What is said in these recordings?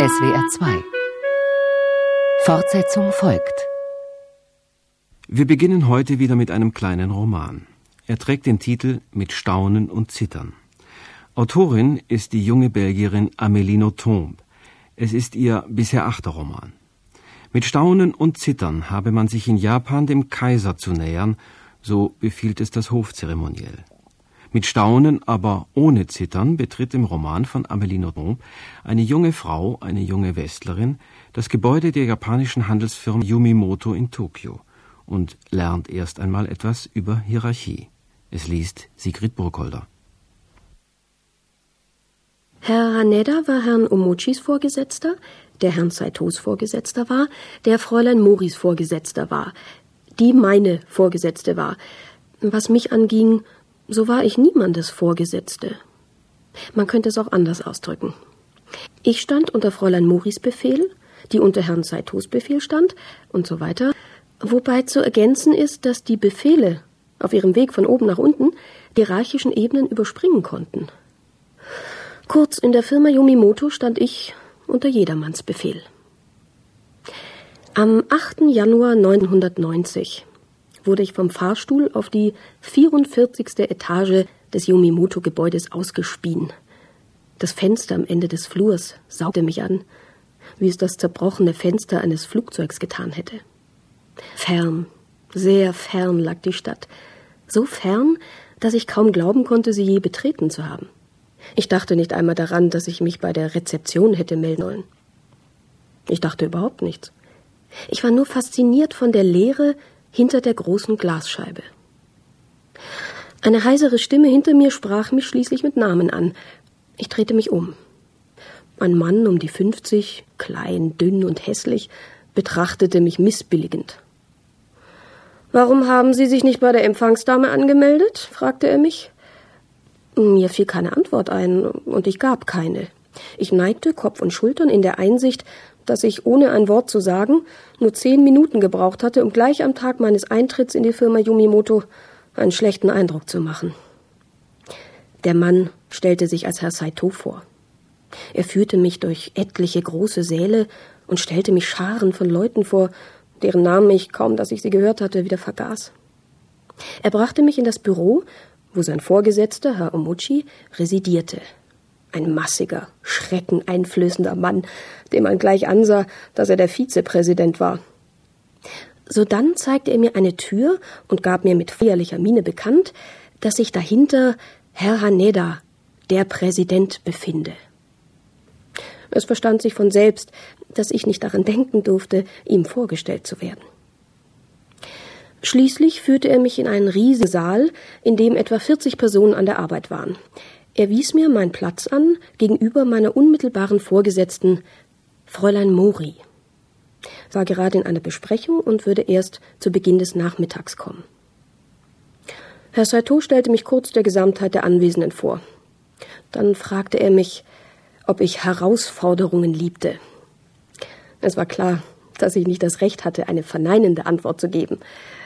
SWR 2. Fortsetzung folgt. Wir beginnen heute wieder mit einem kleinen Roman. Er trägt den Titel »Mit Staunen und Zittern«. Autorin ist die junge Belgierin Amélie Nothomb. Es ist ihr bisher 8. Roman. Mit Staunen und Zittern habe man sich in Japan dem Kaiser zu nähern, so befiehlt es das Hofzeremoniell. Mit Staunen, aber ohne Zittern betritt im Roman von Amélie Nothomb eine junge Frau, eine junge Westlerin, das Gebäude der japanischen Handelsfirma Yumimoto in Tokio und lernt erst einmal etwas über Hierarchie. Es liest Sigrid Burkholder. Herr Haneda war Herrn Omochis Vorgesetzter, der Herrn Saitos Vorgesetzter war, der Fräulein Moris Vorgesetzter war, die meine Vorgesetzte war. Was mich anging, so war ich niemandes Vorgesetzte. Man könnte es auch anders ausdrücken. Ich stand unter Fräulein Moris Befehl, die unter Herrn Saitos Befehl stand und so weiter, wobei zu ergänzen ist, dass die Befehle auf ihrem Weg von oben nach unten die hierarchischen Ebenen überspringen konnten. Kurz, in der Firma Yumimoto stand ich unter jedermanns Befehl. Am 8. Januar 1990 wurde ich vom Fahrstuhl auf die 44. Etage des Yumimoto-Gebäudes ausgespien. Das Fenster am Ende des Flurs saugte mich an, wie es das zerbrochene Fenster eines Flugzeugs getan hätte. Fern, sehr fern lag die Stadt. So fern, dass ich kaum glauben konnte, sie je betreten zu haben. Ich dachte nicht einmal daran, dass ich mich bei der Rezeption hätte melden sollen. Ich dachte überhaupt nichts. Ich war nur fasziniert von der Leere hinter der großen Glasscheibe. Eine heisere Stimme hinter mir sprach mich schließlich mit Namen an. Ich drehte mich um. Ein Mann um die 50, klein, dünn und hässlich, betrachtete mich missbilligend. »Warum haben Sie sich nicht bei der Empfangsdame angemeldet?« fragte er mich. Mir fiel keine Antwort ein, und ich gab keine. Ich neigte Kopf und Schultern in der Einsicht, dass ich ohne ein Wort zu sagen nur 10 Minuten gebraucht hatte, um gleich am Tag meines Eintritts in die Firma Yumimoto einen schlechten Eindruck zu machen. Der Mann stellte sich als Herr Saito vor. Er führte mich durch etliche große Säle und stellte mich Scharen von Leuten vor, deren Namen ich, kaum dass ich sie gehört hatte, wieder vergaß. Er brachte mich in das Büro, wo sein Vorgesetzter, Herr Omochi, residierte. Ein massiger, schreckeneinflößender Mann, dem man gleich ansah, dass er der Vizepräsident war. Sodann zeigte er mir eine Tür und gab mir mit feierlicher Miene bekannt, dass sich dahinter Herr Haneda, der Präsident, befinde. Es verstand sich von selbst, dass ich nicht daran denken durfte, ihm vorgestellt zu werden. Schließlich führte er mich in einen riesigen Saal, in dem etwa 40 Personen an der Arbeit waren. Er wies mir meinen Platz an, gegenüber meiner unmittelbaren Vorgesetzten, Fräulein Mori. Sie war gerade in einer Besprechung und würde erst zu Beginn des Nachmittags kommen. Herr Saito stellte mich kurz der Gesamtheit der Anwesenden vor. Dann fragte er mich, ob ich Herausforderungen liebte. Es war klar, dass ich nicht das Recht hatte, eine verneinende Antwort zu geben.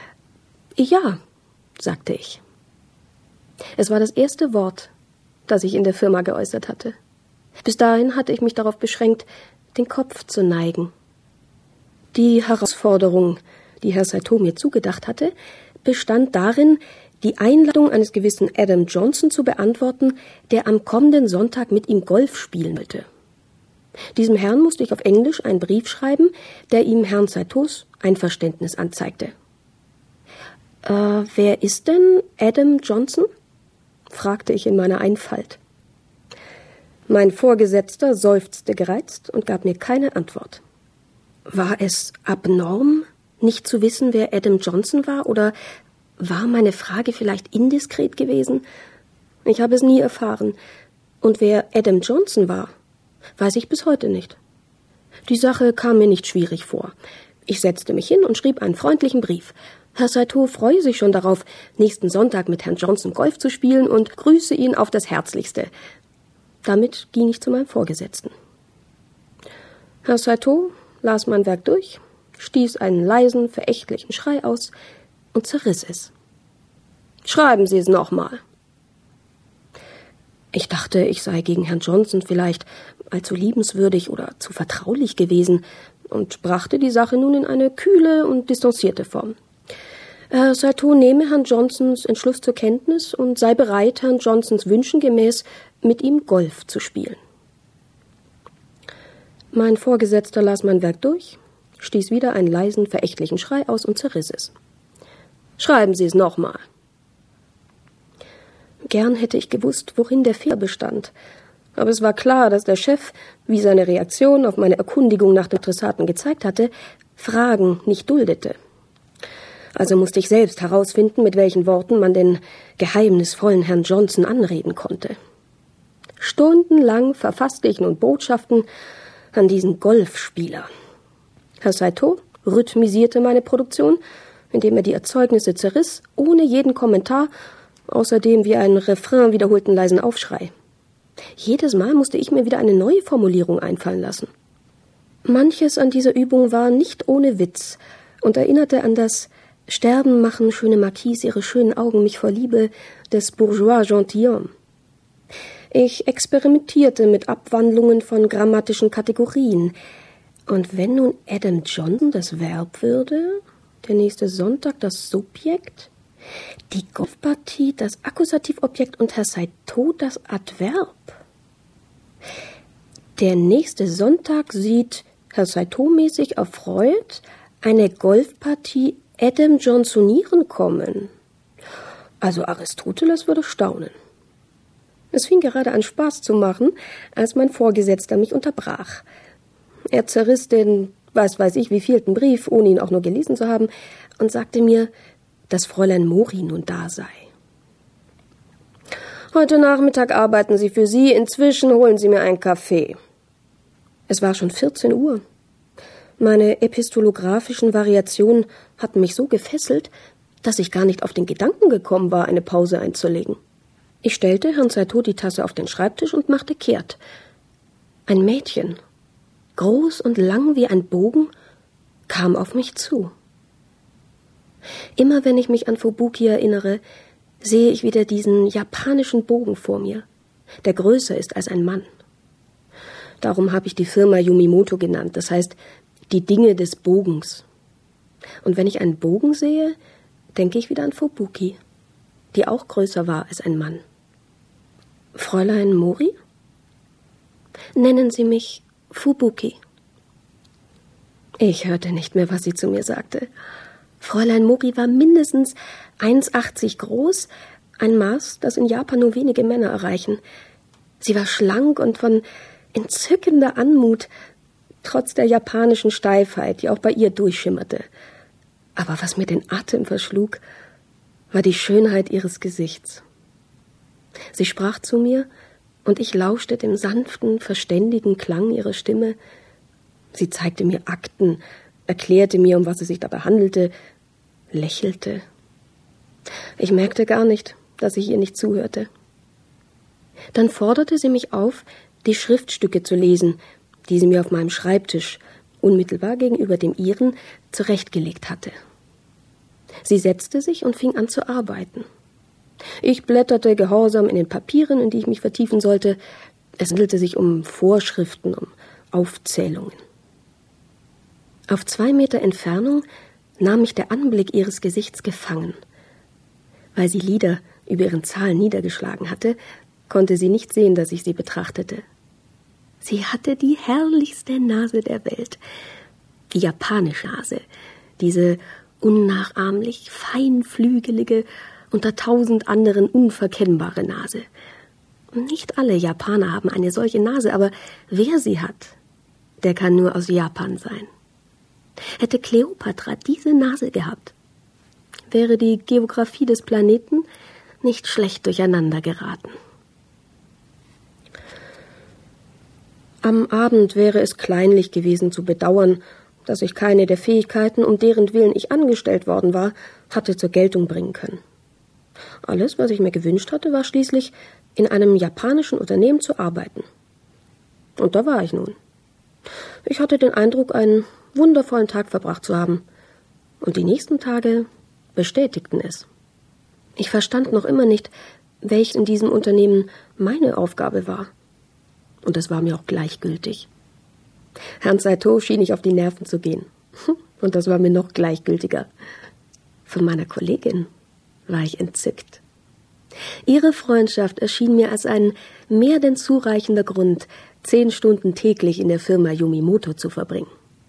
Ja, sagte ich. Es war das erste Wort, das ich in der Firma geäußert hatte. Bis dahin hatte ich mich darauf beschränkt, den Kopf zu neigen. Die Herausforderung, die Herr Saito mir zugedacht hatte, bestand darin, die Einladung eines gewissen Adam Johnson zu beantworten, der am kommenden Sonntag mit ihm Golf spielen wollte. Diesem Herrn musste ich auf Englisch einen Brief schreiben, der ihm Herrn Saitos Einverständnis anzeigte. Wer ist denn Adam Johnson?« fragte ich in meiner Einfalt. Mein Vorgesetzter seufzte gereizt und gab mir keine Antwort. War es abnorm, nicht zu wissen, wer Adam Johnson war, oder war meine Frage vielleicht indiskret gewesen? Ich habe es nie erfahren. Und wer Adam Johnson war, weiß ich bis heute nicht. Die Sache kam mir nicht schwierig vor. Ich setzte mich hin und schrieb einen freundlichen Brief. Herr Saito freue sich schon darauf, nächsten Sonntag mit Herrn Johnson Golf zu spielen und grüße ihn auf das Herzlichste. Damit ging ich zu meinem Vorgesetzten. Herr Saito las mein Werk durch, stieß einen leisen, verächtlichen Schrei aus und zerriss es. »Schreiben Sie es nochmal.« Ich dachte, ich sei gegen Herrn Johnson vielleicht allzu liebenswürdig oder zu vertraulich gewesen und brachte die Sache nun in eine kühle und distanzierte Form. Herr Saito nehme Herrn Johnsons Entschluss zur Kenntnis und sei bereit, Herrn Johnsons Wünschen gemäß mit ihm Golf zu spielen. Mein Vorgesetzter las mein Werk durch, stieß wieder einen leisen, verächtlichen Schrei aus und zerriss es. »Schreiben Sie es nochmal.« Gern hätte ich gewusst, worin der Fehler bestand. Aber es war klar, dass der Chef, wie seine Reaktion auf meine Erkundigung nach dem Adressaten gezeigt hatte, Fragen nicht duldete. Also musste ich selbst herausfinden, mit welchen Worten man den geheimnisvollen Herrn Johnson anreden konnte. Stundenlang verfasste ich nun Botschaften an diesen Golfspieler. Herr Saito rhythmisierte meine Produktion, indem er die Erzeugnisse zerriss, ohne jeden Kommentar, außerdem wie einen Refrain wiederholten leisen Aufschrei. Jedes Mal musste ich mir wieder eine neue Formulierung einfallen lassen. Manches an dieser Übung war nicht ohne Witz und erinnerte an das »Sterben machen, schöne Marquise, ihre schönen Augen mich vor Liebe« des Bourgeois Gentilhomme. Ich experimentierte mit Abwandlungen von grammatischen Kategorien. Und wenn nun Adam Johnson das Verb würde, der nächste Sonntag das Subjekt, die Golfpartie das Akkusativobjekt und Herr Saito das Adverb. Der nächste Sonntag sieht Herr Saito-mäßig erfreut eine Golfpartie Adam Johnsonieren kommen. Also Aristoteles würde staunen. Es fing gerade an Spaß zu machen, als mein Vorgesetzter mich unterbrach. Er zerriss den, weiß ich, wievielten Brief, ohne ihn auch nur gelesen zu haben, und sagte mir, dass Fräulein Mori nun da sei. »Heute Nachmittag arbeiten Sie für Sie, inzwischen holen Sie mir einen Kaffee.« Es war schon 14 Uhr. Meine epistolographischen Variationen hatten mich so gefesselt, dass ich gar nicht auf den Gedanken gekommen war, eine Pause einzulegen. Ich stellte Herrn Saito die Tasse auf den Schreibtisch und machte kehrt. Ein Mädchen, groß und lang wie ein Bogen, kam auf mich zu. Immer wenn ich mich an Fubuki erinnere, sehe ich wieder diesen japanischen Bogen vor mir, der größer ist als ein Mann. Darum habe ich die Firma Yumimoto genannt, das heißt die Dinge des Bogens. Und wenn ich einen Bogen sehe, denke ich wieder an Fubuki, die auch größer war als ein Mann. »Fräulein Mori?« »Nennen Sie mich Fubuki.« Ich hörte nicht mehr, was sie zu mir sagte. Fräulein Mori war mindestens 1,80 groß, ein Maß, das in Japan nur wenige Männer erreichen. Sie war schlank und von entzückender Anmut, trotz der japanischen Steifheit, die auch bei ihr durchschimmerte. Aber was mir den Atem verschlug, war die Schönheit ihres Gesichts. Sie sprach zu mir, und ich lauschte dem sanften, verständigen Klang ihrer Stimme. Sie zeigte mir Akten, erklärte mir, um was es sich dabei handelte, lächelte. Ich merkte gar nicht, dass ich ihr nicht zuhörte. Dann forderte sie mich auf, die Schriftstücke zu lesen, die sie mir auf meinem Schreibtisch, unmittelbar gegenüber dem ihren, zurechtgelegt hatte. Sie setzte sich und fing an zu arbeiten. Ich blätterte gehorsam in den Papieren, in die ich mich vertiefen sollte. Es handelte sich um Vorschriften, um Aufzählungen. Auf 2 Meter Entfernung nahm mich der Anblick ihres Gesichts gefangen. Weil sie Lider über ihren Zahlen niedergeschlagen hatte, konnte sie nicht sehen, dass ich sie betrachtete. Sie hatte die herrlichste Nase der Welt, die japanische Nase, diese unnachahmlich feinflügelige, unter 1000 anderen unverkennbare Nase. Nicht alle Japaner haben eine solche Nase, aber wer sie hat, der kann nur aus Japan sein. Hätte Kleopatra diese Nase gehabt, wäre die Geographie des Planeten nicht schlecht durcheinander geraten. Am Abend wäre es kleinlich gewesen zu bedauern, dass ich keine der Fähigkeiten, um deren Willen ich angestellt worden war, hatte zur Geltung bringen können. Alles, was ich mir gewünscht hatte, war schließlich, in einem japanischen Unternehmen zu arbeiten. Und da war ich nun. Ich hatte den Eindruck, einen wundervollen Tag verbracht zu haben. Und die nächsten Tage bestätigten es. Ich verstand noch immer nicht, welches in diesem Unternehmen meine Aufgabe war. Und es war mir auch gleichgültig. Herrn Saito schien ich auf die Nerven zu gehen. Und das war mir noch gleichgültiger. Von meiner Kollegin war ich entzückt. Ihre Freundschaft erschien mir als ein mehr denn zureichender Grund, 10 Stunden täglich in der Firma Yumimoto zu verbringen.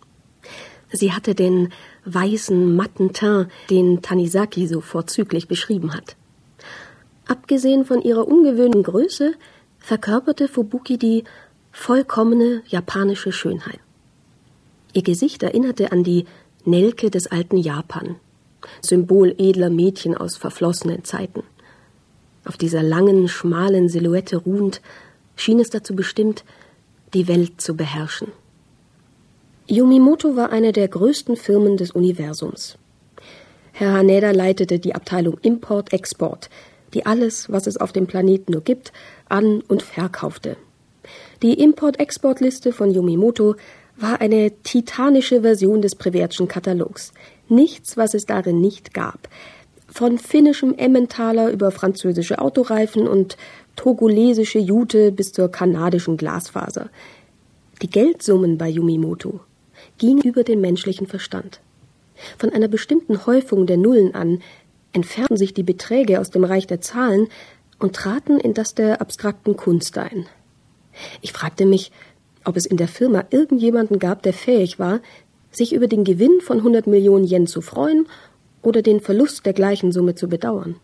Sie hatte den weißen, matten Teint, den Tanizaki so vorzüglich beschrieben hat. Abgesehen von ihrer ungewöhnlichen Größe verkörperte Fubuki die vollkommene japanische Schönheit. Ihr Gesicht erinnerte an die Nelke des alten Japan, Symbol edler Mädchen aus verflossenen Zeiten. Auf dieser langen, schmalen Silhouette ruhend, schien es dazu bestimmt, die Welt zu beherrschen. Yumimoto war eine der größten Firmen des Universums. Herr Haneda leitete die Abteilung Import-Export, die alles, was es auf dem Planeten nur gibt, an- und verkaufte. Die Import-Export-Liste von Yumimoto war eine titanische Version des Prévert-schen Katalogs. Nichts, was es darin nicht gab. Von finnischem Emmentaler über französische Autoreifen und togolesische Jute bis zur kanadischen Glasfaser. Die Geldsummen bei Yumimoto gingen über den menschlichen Verstand. Von einer bestimmten Häufung der Nullen an entfernten sich die Beträge aus dem Reich der Zahlen und traten in das der abstrakten Kunst ein. Ich fragte mich, ob es in der Firma irgendjemanden gab, der fähig war, sich über den Gewinn von 100 Millionen Yen zu freuen oder den Verlust der gleichen Summe zu bedauern.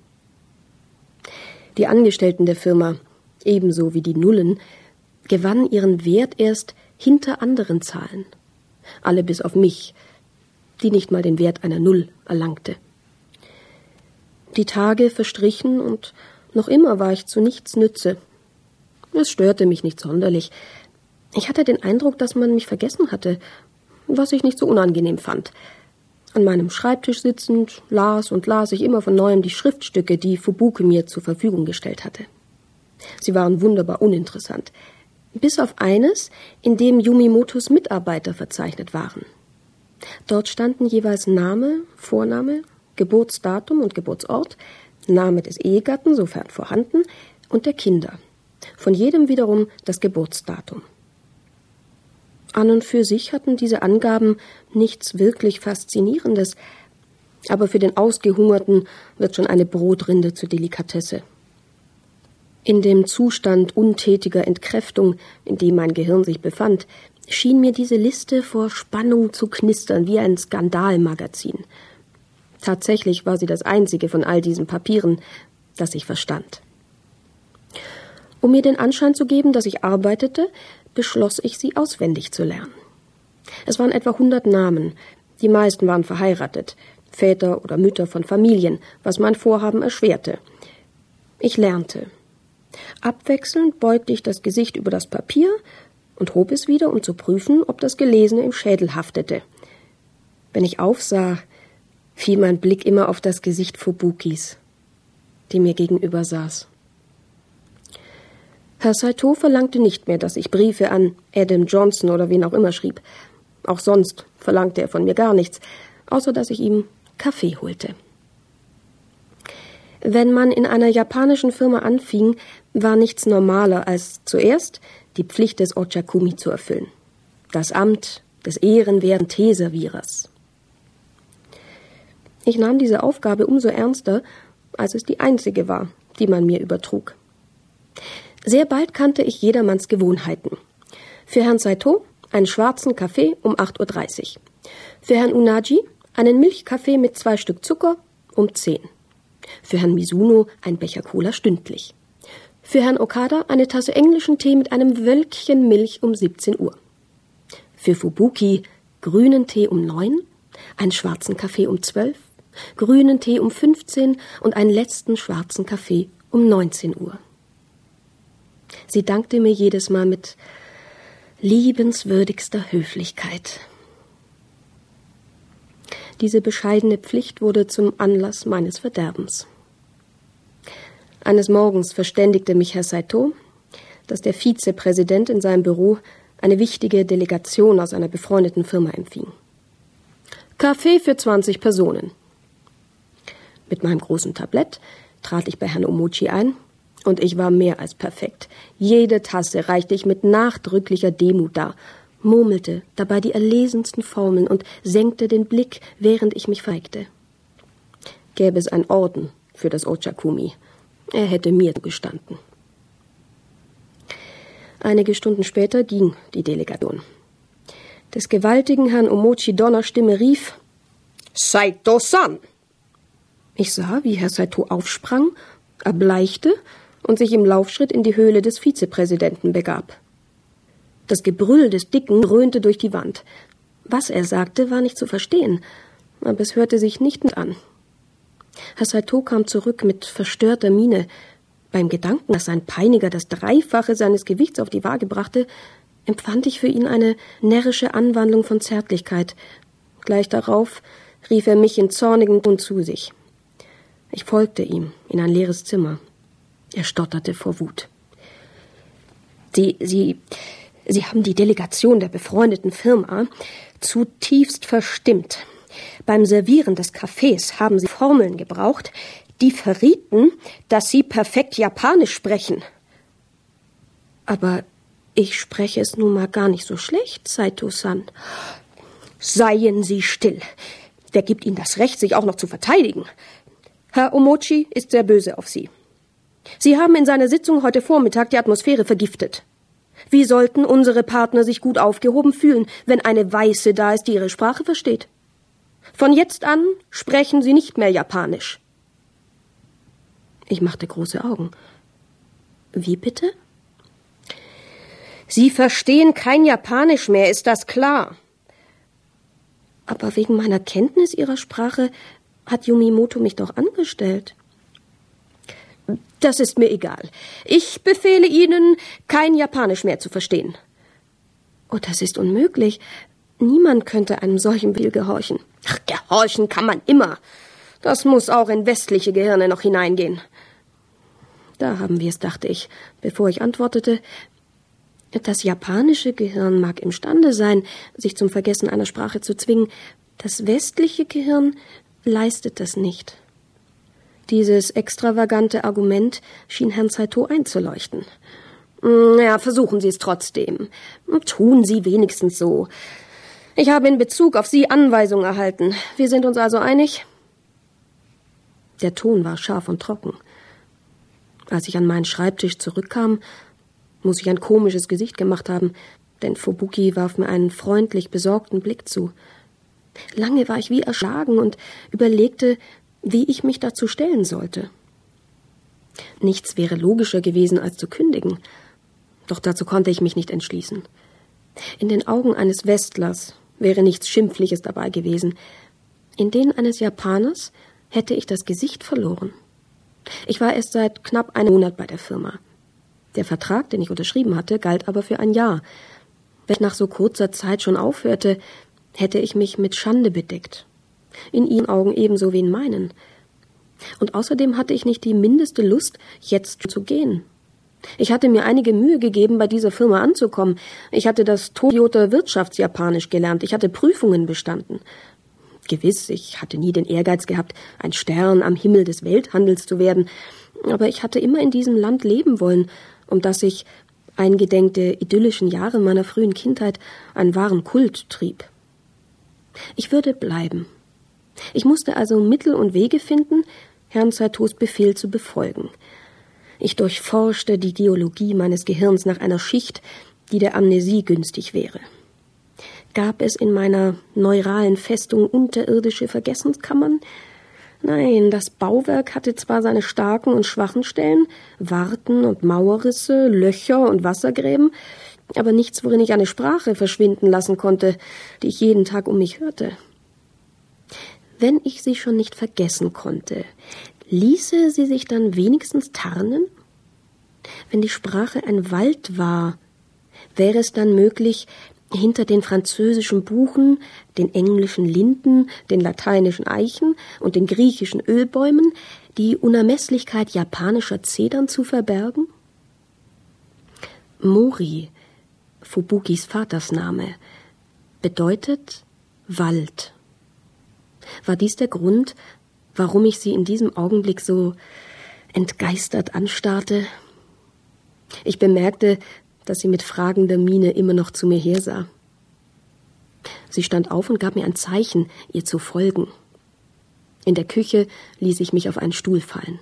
Die Angestellten der Firma, ebenso wie die Nullen, gewannen ihren Wert erst hinter anderen Zahlen. Alle bis auf mich, die nicht mal den Wert einer Null erlangte. Die Tage verstrichen und noch immer war ich zu nichts Nütze. Es störte mich nicht sonderlich. Ich hatte den Eindruck, dass man mich vergessen hatte, was ich nicht so unangenehm fand. An meinem Schreibtisch sitzend las ich immer von Neuem die Schriftstücke, die Fubuki mir zur Verfügung gestellt hatte. Sie waren wunderbar uninteressant, bis auf eines, in dem Yumimotos Mitarbeiter verzeichnet waren. Dort standen jeweils Name, Vorname, Geburtsdatum und Geburtsort, Name des Ehegatten, sofern vorhanden, und der Kinder. Von jedem wiederum das Geburtsdatum. An und für sich hatten diese Angaben nichts wirklich Faszinierendes, aber für den Ausgehungerten wird schon eine Brotrinde zur Delikatesse. In dem Zustand untätiger Entkräftung, in dem mein Gehirn sich befand, schien mir diese Liste vor Spannung zu knistern wie ein Skandalmagazin. Tatsächlich war sie das einzige von all diesen Papieren, das ich verstand. Um mir den Anschein zu geben, dass ich arbeitete, beschloss ich, sie auswendig zu lernen. Es waren etwa 100 Namen. Die meisten waren verheiratet, Väter oder Mütter von Familien, was mein Vorhaben erschwerte. Ich lernte. Abwechselnd beugte ich das Gesicht über das Papier und hob es wieder, um zu prüfen, ob das Gelesene im Schädel haftete. Wenn ich aufsah, fiel mein Blick immer auf das Gesicht Fubukis, die mir gegenüber saß. Herr Saito verlangte nicht mehr, dass ich Briefe an Adam Johnson oder wen auch immer schrieb. Auch sonst verlangte er von mir gar nichts, außer dass ich ihm Kaffee holte. Wenn man in einer japanischen Firma anfing, war nichts normaler, als zuerst die Pflicht des Ochakumi zu erfüllen. Das Amt des ehrenwerten Teeservierers. Ich nahm diese Aufgabe umso ernster, als es die einzige war, die man mir übertrug. Sehr bald kannte ich jedermanns Gewohnheiten. Für Herrn Saito einen schwarzen Kaffee um 8:30 Uhr. Für Herrn Unaji einen Milchkaffee mit 2 Stück Zucker um 10. Für Herrn Mizuno ein Becher Cola stündlich. Für Herrn Okada eine Tasse englischen Tee mit einem Wölkchen Milch um 17 Uhr. Für Fubuki grünen Tee um 9, einen schwarzen Kaffee um 12, grünen Tee um 15 und einen letzten schwarzen Kaffee um 19 Uhr. Sie dankte mir jedes Mal mit liebenswürdigster Höflichkeit. Diese bescheidene Pflicht wurde zum Anlass meines Verderbens. Eines Morgens verständigte mich Herr Saito, dass der Vizepräsident in seinem Büro eine wichtige Delegation aus einer befreundeten Firma empfing. Kaffee für 20 Personen. Mit meinem großen Tablett trat ich bei Herrn Omochi ein Und ich war mehr als perfekt. Jede Tasse reichte ich mit nachdrücklicher Demut dar, murmelte dabei die erlesensten Formeln und senkte den Blick, während ich mich verneigte. Gäbe es einen Orden für das Ochakumi, er hätte mir gestanden. Einige Stunden später ging die Delegation. Des gewaltigen Herrn Omochi Donnerstimme rief: Saito-san! Ich sah, wie Herr Saito aufsprang, erbleichte und sich im Laufschritt in die Höhle des Vizepräsidenten begab. Das Gebrüll des Dicken dröhnte durch die Wand. Was er sagte, war nicht zu verstehen, aber es hörte sich nicht an. Herr Saito kam zurück mit verstörter Miene. Beim Gedanken, dass sein Peiniger das Dreifache seines Gewichts auf die Waage brachte, empfand ich für ihn eine närrische Anwandlung von Zärtlichkeit. Gleich darauf rief er mich in zornigem Ton zu sich. Ich folgte ihm in ein leeres Zimmer. Er stotterte vor Wut. Sie haben die Delegation der befreundeten Firma zutiefst verstimmt. Beim Servieren des Kaffees haben Sie Formeln gebraucht, die verrieten, dass Sie perfekt Japanisch sprechen. Aber ich spreche es nun mal gar nicht so schlecht, Saito-san. Seien Sie still. Wer gibt Ihnen das Recht, sich auch noch zu verteidigen? Herr Omochi ist sehr böse auf Sie. Sie haben in seiner Sitzung heute Vormittag die Atmosphäre vergiftet. Wie sollten unsere Partner sich gut aufgehoben fühlen, wenn eine Weiße da ist, die ihre Sprache versteht? Von jetzt an sprechen Sie nicht mehr Japanisch. Ich machte große Augen. Wie bitte? Sie verstehen kein Japanisch mehr, ist das klar? Aber wegen meiner Kenntnis Ihrer Sprache hat Yumimoto mich doch angestellt. Das ist mir egal. Ich befehle Ihnen, kein Japanisch mehr zu verstehen. Oh, das ist unmöglich. Niemand könnte einem solchen Befehl gehorchen. Ach, gehorchen kann man immer. Das muss auch in westliche Gehirne noch hineingehen. Da haben wir es, dachte ich, bevor ich antwortete. Das japanische Gehirn mag imstande sein, sich zum Vergessen einer Sprache zu zwingen. Das westliche Gehirn leistet das nicht. Dieses extravagante Argument schien Herrn Saito einzuleuchten. Ja, versuchen Sie es trotzdem. Tun Sie wenigstens so. Ich habe in Bezug auf Sie Anweisungen erhalten. Wir sind uns also einig? Der Ton war scharf und trocken. Als ich an meinen Schreibtisch zurückkam, muss ich ein komisches Gesicht gemacht haben, denn Fubuki warf mir einen freundlich besorgten Blick zu. Lange war ich wie erschlagen und überlegte, wie ich mich dazu stellen sollte. Nichts wäre logischer gewesen, als zu kündigen. Doch dazu konnte ich mich nicht entschließen. In den Augen eines Westlers wäre nichts Schimpfliches dabei gewesen. In denen eines Japaners hätte ich das Gesicht verloren. Ich war erst seit knapp einem Monat bei der Firma. Der Vertrag, den ich unterschrieben hatte, galt aber für ein Jahr. Wenn ich nach so kurzer Zeit schon aufhörte, hätte ich mich mit Schande bedeckt. In ihren Augen ebenso wie in meinen. Und außerdem hatte ich nicht die mindeste Lust, jetzt zu gehen. Ich hatte mir einige Mühe gegeben, bei dieser Firma anzukommen. Ich hatte das Toyoter Wirtschaftsjapanisch gelernt. Ich hatte Prüfungen bestanden. Gewiss, ich hatte nie den Ehrgeiz gehabt, ein Stern am Himmel des Welthandels zu werden. Aber ich hatte immer in diesem Land leben wollen, um das ich, eingedenk der idyllischen Jahre meiner frühen Kindheit, einen wahren Kult trieb. Ich würde bleiben. Ich musste also Mittel und Wege finden, Herrn Saitos Befehl zu befolgen. Ich durchforschte die Geologie meines Gehirns nach einer Schicht, die der Amnesie günstig wäre. Gab es in meiner neuralen Festung unterirdische Vergessenskammern? Nein, das Bauwerk hatte zwar seine starken und schwachen Stellen, Warten und Mauerrisse, Löcher und Wassergräben, aber nichts, worin ich eine Sprache verschwinden lassen konnte, die ich jeden Tag um mich hörte. Wenn ich sie schon nicht vergessen konnte, ließe sie sich dann wenigstens tarnen? Wenn die Sprache ein Wald war, wäre es dann möglich, hinter den französischen Buchen, den englischen Linden, den lateinischen Eichen und den griechischen Ölbäumen die Unermesslichkeit japanischer Zedern zu verbergen? Mori, Fubukis Vatersname, bedeutet Wald. War dies der Grund, warum ich sie in diesem Augenblick so entgeistert anstarrte. Ich bemerkte, dass sie mit fragender Miene immer noch zu mir hersah. Sie stand auf und gab mir ein Zeichen, ihr zu folgen. In der Küche ließ ich mich auf einen Stuhl fallen.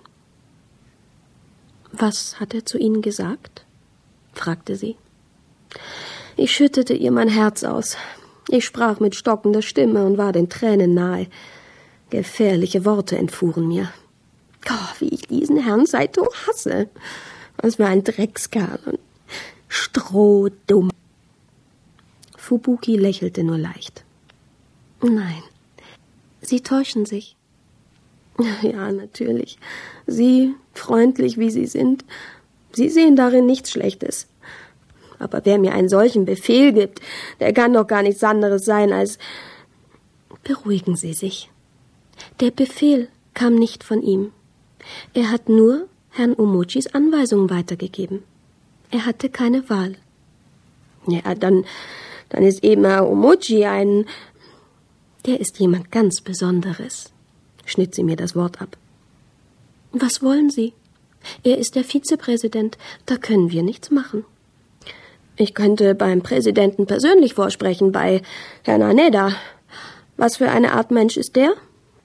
»Was hat er zu Ihnen gesagt?« fragte sie. Ich schüttete ihr mein Herz aus. Ich sprach mit stockender Stimme und war den Tränen nahe. Gefährliche Worte entfuhren mir. Oh, wie ich diesen Herrn Saito hasse. Was für ein Dreckskerl und strohdumm. Fubuki lächelte nur leicht. Nein, Sie täuschen sich. Ja, natürlich. Sie, freundlich wie Sie sind, Sie sehen darin nichts Schlechtes. Aber wer mir einen solchen Befehl gibt, der kann doch gar nichts anderes sein als... Beruhigen Sie sich. Der Befehl kam nicht von ihm. Er hat nur Herrn Omochis Anweisungen weitergegeben. Er hatte keine Wahl. Ja, dann ist eben Herr Omochi ein... Der ist jemand ganz Besonderes, schnitt sie mir das Wort ab. Was wollen Sie? Er ist der Vizepräsident, da können wir nichts machen. Ich könnte beim Präsidenten persönlich vorsprechen, bei Herrn Aneda. Was für eine Art Mensch ist der?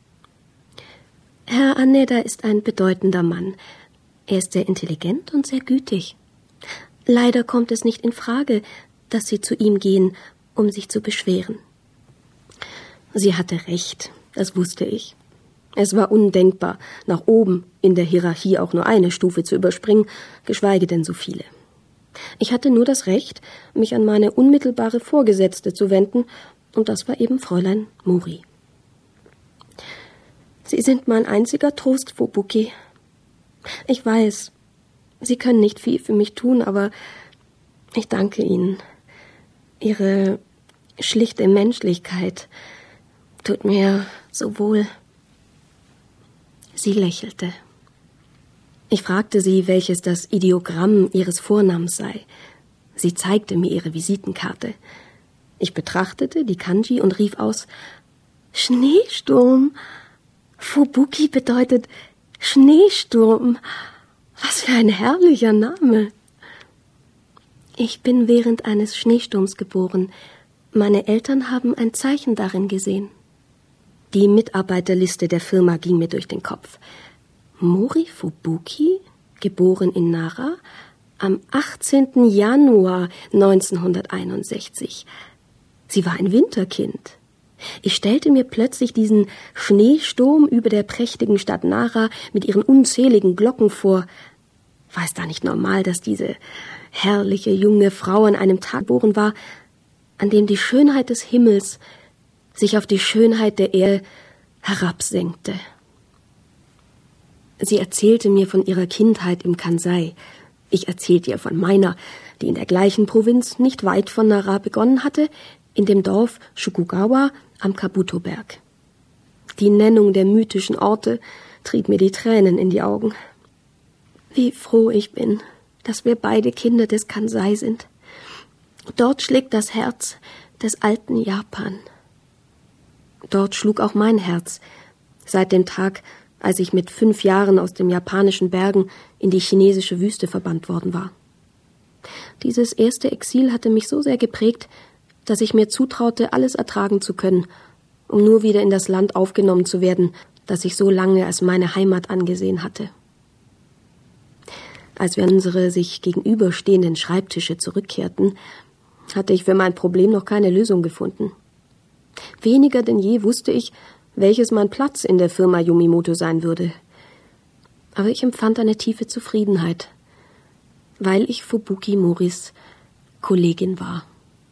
Herr Aneda ist ein bedeutender Mann. Er ist sehr intelligent und sehr gütig. Leider kommt es nicht in Frage, dass Sie zu ihm gehen, um sich zu beschweren. Sie hatte recht, das wusste ich. Es war undenkbar, nach oben in der Hierarchie auch nur eine Stufe zu überspringen, geschweige denn so viele. Ich hatte nur das Recht, mich an meine unmittelbare Vorgesetzte zu wenden, und das war eben Fräulein Mori. Sie sind mein einziger Trost, Fubuki. Ich weiß, Sie können nicht viel für mich tun, aber ich danke Ihnen. Ihre schlichte Menschlichkeit tut mir so wohl. Sie lächelte. Ich fragte sie, welches das Ideogramm ihres Vornamens sei. Sie zeigte mir ihre Visitenkarte. Ich betrachtete die Kanji und rief aus: Schneesturm! Fubuki bedeutet Schneesturm. Was für ein herrlicher Name! Ich bin während eines Schneesturms geboren. Meine Eltern haben ein Zeichen darin gesehen. Die Mitarbeiterliste der Firma ging mir durch den Kopf. Mori Fubuki, geboren in Nara, am 18. Januar 1961. Sie war ein Winterkind. Ich stellte mir plötzlich diesen Schneesturm über der prächtigen Stadt Nara mit ihren unzähligen Glocken vor. War es da nicht normal, dass diese herrliche junge Frau an einem Tag geboren war, an dem die Schönheit des Himmels sich auf die Schönheit der Erde herabsenkte? Sie erzählte mir von ihrer Kindheit im Kansai. Ich erzählte ihr von meiner, die in der gleichen Provinz nicht weit von Nara begonnen hatte, in dem Dorf Shukugawa am Kabuto-Berg. Die Nennung der mythischen Orte trieb mir die Tränen in die Augen. Wie froh ich bin, dass wir beide Kinder des Kansai sind. Dort schlägt das Herz des alten Japan. Dort schlug auch mein Herz, seit dem Tag, als ich mit 5 Jahren aus den japanischen Bergen in die chinesische Wüste verbannt worden war. Dieses erste Exil hatte mich so sehr geprägt, dass ich mir zutraute, alles ertragen zu können, um nur wieder in das Land aufgenommen zu werden, das ich so lange als meine Heimat angesehen hatte. Als wir an unsere sich gegenüberstehenden Schreibtische zurückkehrten, hatte ich für mein Problem noch keine Lösung gefunden. Weniger denn je wusste ich, welches mein Platz in der Firma Yumimoto sein würde. Aber ich empfand eine tiefe Zufriedenheit, weil ich Fubuki Moris Kollegin war.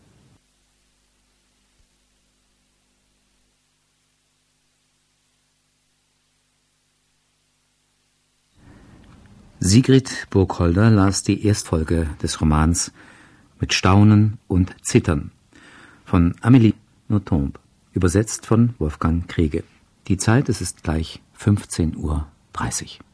Sigrid Burgholder las die Erstfolge des Romans Mit Staunen und Zittern von Amélie Nothomb, übersetzt von Wolfgang Kriege. Die Zeit, es ist gleich 15:30 Uhr.